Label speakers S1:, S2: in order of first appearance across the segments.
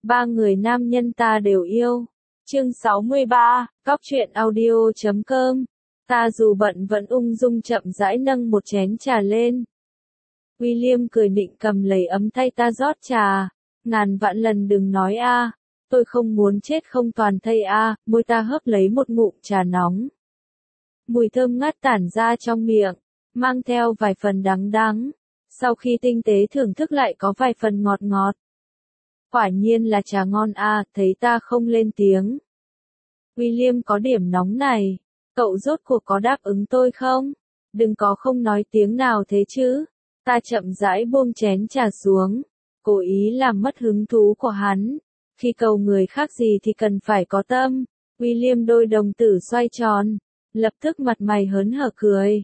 S1: Ba người nam nhân ta đều yêu. Chương 63, Cóc truyện audio.com. Ta dù bận vẫn ung dung chậm rãi nâng một chén trà lên. William cười nịnh cầm lấy ấm thay ta rót trà. Ngàn vạn lần đừng nói a, tôi không muốn chết không toàn thây a. Môi ta hớp lấy một ngụm trà nóng. Mùi thơm ngát tản ra trong miệng, mang theo vài phần đắng đắng. Sau khi tinh tế thưởng thức lại có vài phần ngọt ngọt. Quả nhiên là trà ngon a, thấy ta không lên tiếng. William có điểm nóng này, cậu rốt cuộc có đáp ứng tôi không? Đừng có không nói tiếng nào thế chứ. Ta chậm rãi buông chén trà xuống, cố ý làm mất hứng thú của hắn. Khi cầu người khác gì thì cần phải có tâm. William đôi đồng tử xoay tròn, lập tức mặt mày hớn hở cười.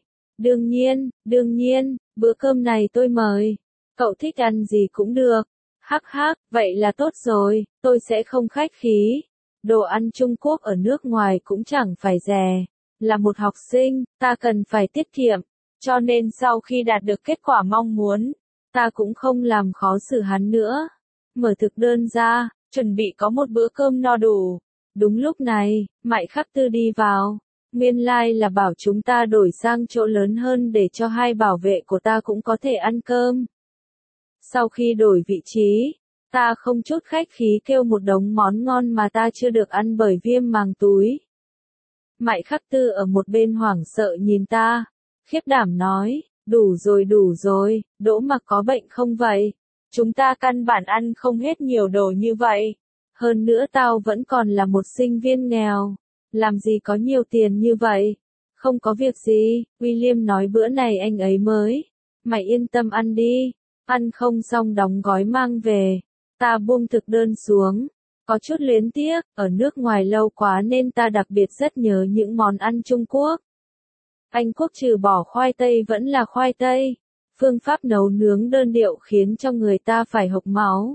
S1: Đương nhiên, bữa cơm này tôi mời. Cậu thích ăn gì cũng được. Hắc hắc, vậy là tốt rồi, tôi sẽ không khách khí. Đồ ăn Trung Quốc ở nước ngoài cũng chẳng phải rẻ. Là một học sinh, ta cần phải tiết kiệm. Cho nên sau khi đạt được kết quả mong muốn, ta cũng không làm khó xử hắn nữa. Mở thực đơn ra, chuẩn bị có một bữa cơm no đủ. Đúng lúc này, Mại Khắc Tư đi vào. Nguyên lai là bảo chúng ta đổi sang chỗ lớn hơn để cho hai bảo vệ của ta cũng có thể ăn cơm. Sau khi đổi vị trí, ta không chút khách khí kêu một đống món ngon mà ta chưa được ăn bởi viêm màng túi. Mại Khắc Tư ở một bên hoảng sợ nhìn ta, khiếp đảm nói, đủ rồi, Đỗ Mặc có bệnh không vậy? Chúng ta căn bản ăn không hết nhiều đồ như vậy. Hơn nữa tao vẫn còn là một sinh viên nghèo, làm gì có nhiều tiền như vậy? Không có việc gì, William nói bữa này anh ấy mới. Mày yên tâm ăn đi, ăn không xong đóng gói mang về. Ta buông thực đơn xuống, có chút luyến tiếc, ở nước ngoài lâu quá nên ta đặc biệt rất nhớ những món ăn Trung Quốc. Anh Quốc trừ bỏ khoai tây vẫn là khoai tây. Phương pháp nấu nướng đơn điệu khiến cho người ta phải hộc máu.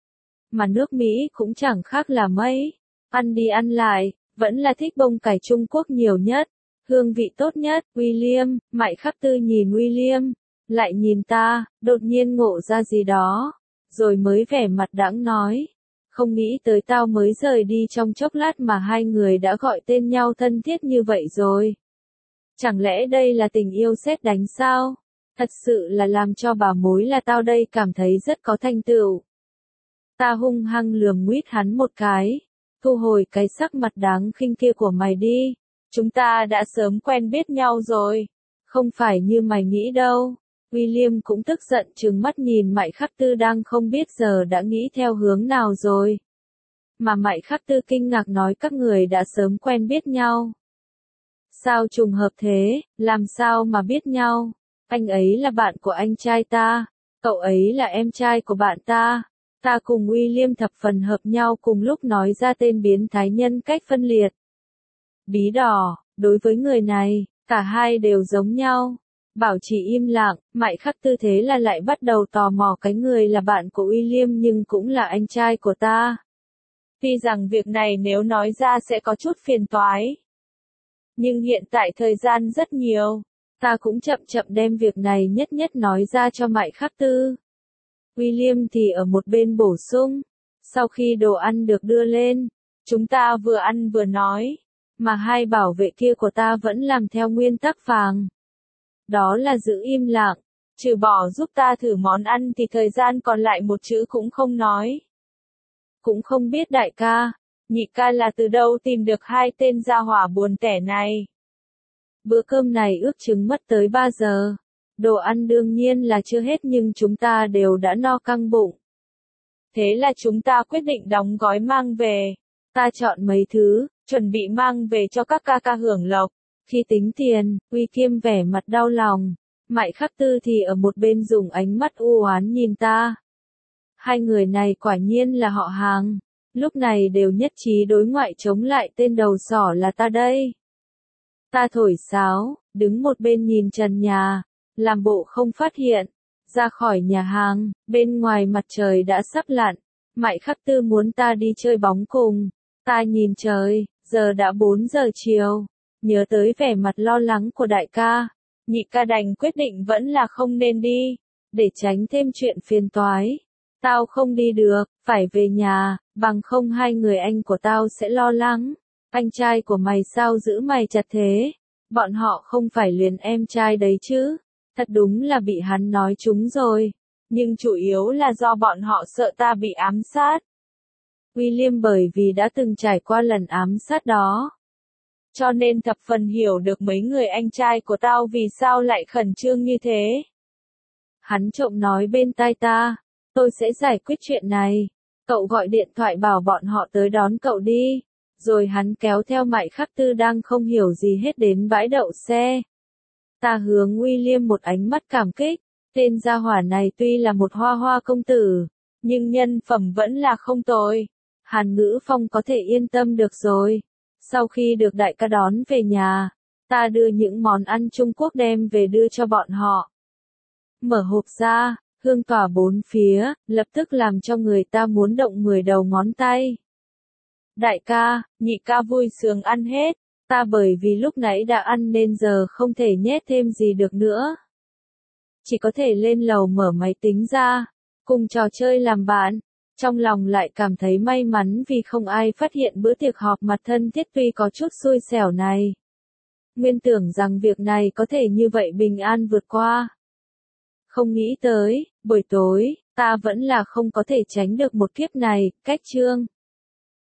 S1: Mà nước Mỹ cũng chẳng khác là mấy. Ăn đi ăn lại, vẫn là thích bông cải Trung Quốc nhiều nhất. Hương vị tốt nhất, William. Mại Khắc Tư nhìn William, lại nhìn ta, đột nhiên ngộ ra gì đó. Rồi mới vẻ mặt đãng nói. Không nghĩ tới tao mới rời đi trong chốc lát mà hai người đã gọi tên nhau thân thiết như vậy rồi. Chẳng lẽ đây là tình yêu sét đánh sao? Thật sự là làm cho bà mối là tao đây cảm thấy rất có thành tựu. Ta hung hăng lườm nguýt hắn một cái. Thu hồi cái sắc mặt đáng khinh kia của mày đi. Chúng ta đã sớm quen biết nhau rồi. Không phải như mày nghĩ đâu. William cũng tức giận trừng mắt nhìn Mại Khắc Tư đang không biết giờ đã nghĩ theo hướng nào rồi. Mà Mại Khắc Tư kinh ngạc nói các người đã sớm quen biết nhau. Sao trùng hợp thế, làm sao mà biết nhau? Anh ấy là bạn của anh trai ta, cậu ấy là em trai của bạn ta. Ta cùng William thập phần hợp nhau cùng lúc nói ra tên biến thái nhân cách phân liệt. Bí đỏ, đối với người này, cả hai đều giống nhau. Bảo trì im lặng, Mại Khắc Tư thế là lại bắt đầu tò mò cái người là bạn của William nhưng cũng là anh trai của ta. Tuy rằng việc này nếu nói ra sẽ có chút phiền toái. Nhưng hiện tại thời gian rất nhiều, ta cũng chậm chậm đem việc này nhất nói ra cho Mại Khắc Tư. William thì ở một bên bổ sung, sau khi đồ ăn được đưa lên, chúng ta vừa ăn vừa nói, mà hai bảo vệ kia của ta vẫn làm theo nguyên tắc vàng. Đó là giữ im lặng, trừ bỏ giúp ta thử món ăn thì thời gian còn lại một chữ cũng không nói. Cũng không biết đại ca, nhị ca là từ đâu tìm được hai tên gia hỏa buồn tẻ này. Bữa cơm này ước chừng mất tới 3 giờ. Đồ ăn đương nhiên là chưa hết nhưng chúng ta đều đã no căng bụng. Thế là chúng ta quyết định đóng gói mang về. Ta chọn mấy thứ, chuẩn bị mang về cho các ca ca hưởng lộc. Khi tính tiền, Uy Kiêm vẻ mặt đau lòng. Mại Khắc Tư thì ở một bên dùng ánh mắt u oán nhìn ta. Hai người này quả nhiên là họ hàng. Lúc này đều nhất trí đối ngoại chống lại tên đầu sỏ là ta đây. Ta thổi sáo, đứng một bên nhìn trần nhà, làm bộ không phát hiện. Ra khỏi nhà hàng, bên ngoài mặt trời đã sắp lặn. Mại Khắc Tư muốn ta đi chơi bóng cùng. Ta nhìn trời, giờ đã 4 giờ chiều. Nhớ tới vẻ mặt lo lắng của đại ca. Nhị ca đành quyết định vẫn là không nên đi. Để tránh thêm chuyện phiền toái. Tao không đi được, phải về nhà, bằng không hai người anh của tao sẽ lo lắng. Anh trai của mày sao giữ mày chặt thế? Bọn họ không phải luyến em trai đấy chứ? Thật đúng là bị hắn nói trúng rồi. Nhưng chủ yếu là do bọn họ sợ ta bị ám sát. William bởi vì đã từng trải qua lần ám sát đó. Cho nên thập phần hiểu được mấy người anh trai của tao vì sao lại khẩn trương như thế. Hắn trộm nói bên tai ta, tôi sẽ giải quyết chuyện này. Cậu gọi điện thoại bảo bọn họ tới đón cậu đi. Rồi hắn kéo theo Mại Khắc Tư đang không hiểu gì hết đến bãi đậu xe. Ta hướng William một ánh mắt cảm kích. Tên gia hỏa này tuy là một hoa hoa công tử, nhưng nhân phẩm vẫn là không tồi. Hàn Ngữ Phong có thể yên tâm được rồi. Sau khi được đại ca đón về nhà, ta đưa những món ăn Trung Quốc đem về đưa cho bọn họ. Mở hộp ra, hương tỏa bốn phía, lập tức làm cho người ta muốn động 10 đầu ngón tay. Đại ca, nhị ca vui sướng ăn hết, ta bởi vì lúc nãy đã ăn nên giờ không thể nhét thêm gì được nữa. Chỉ có thể lên lầu mở máy tính ra, cùng trò chơi làm bạn. Trong lòng lại cảm thấy may mắn vì không ai phát hiện bữa tiệc họp mặt thân thiết tuy có chút xui xẻo này. Nguyên tưởng rằng việc này có thể như vậy bình an vượt qua. Không nghĩ tới, buổi tối, ta vẫn là không có thể tránh được một kiếp này, cách chương.